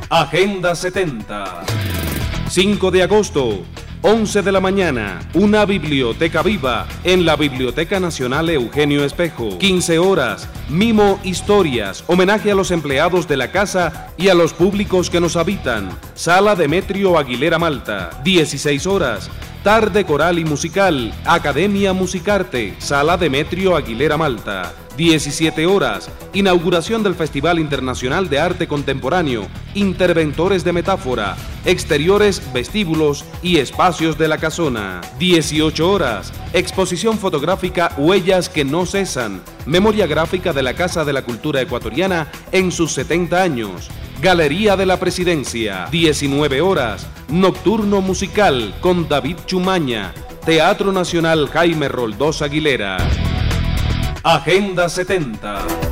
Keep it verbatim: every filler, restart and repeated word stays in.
Agenda setenta. cinco de agosto, once de la mañana, una biblioteca viva en la Biblioteca Nacional Eugenio Espejo. quince horas, mimo historias, homenaje a los empleados de la casa y a los públicos que nos habitan. Sala Demetrio Aguilera Malta. dieciséis horas, tarde coral y musical, Academia Musicarte, Sala Demetrio Aguilera Malta. diecisiete horas, inauguración del Festival Internacional de Arte Contemporáneo, interventores de metáfora, exteriores, vestíbulos y espacios de la casona. dieciocho horas, exposición fotográfica Huellas que no cesan, memoria gráfica de la Casa de la Cultura Ecuatoriana en sus setenta años. Galería de la Presidencia. diecinueve horas, nocturno musical con David Chumaña, Teatro Nacional Jaime Roldós Aguilera. Agenda setenta.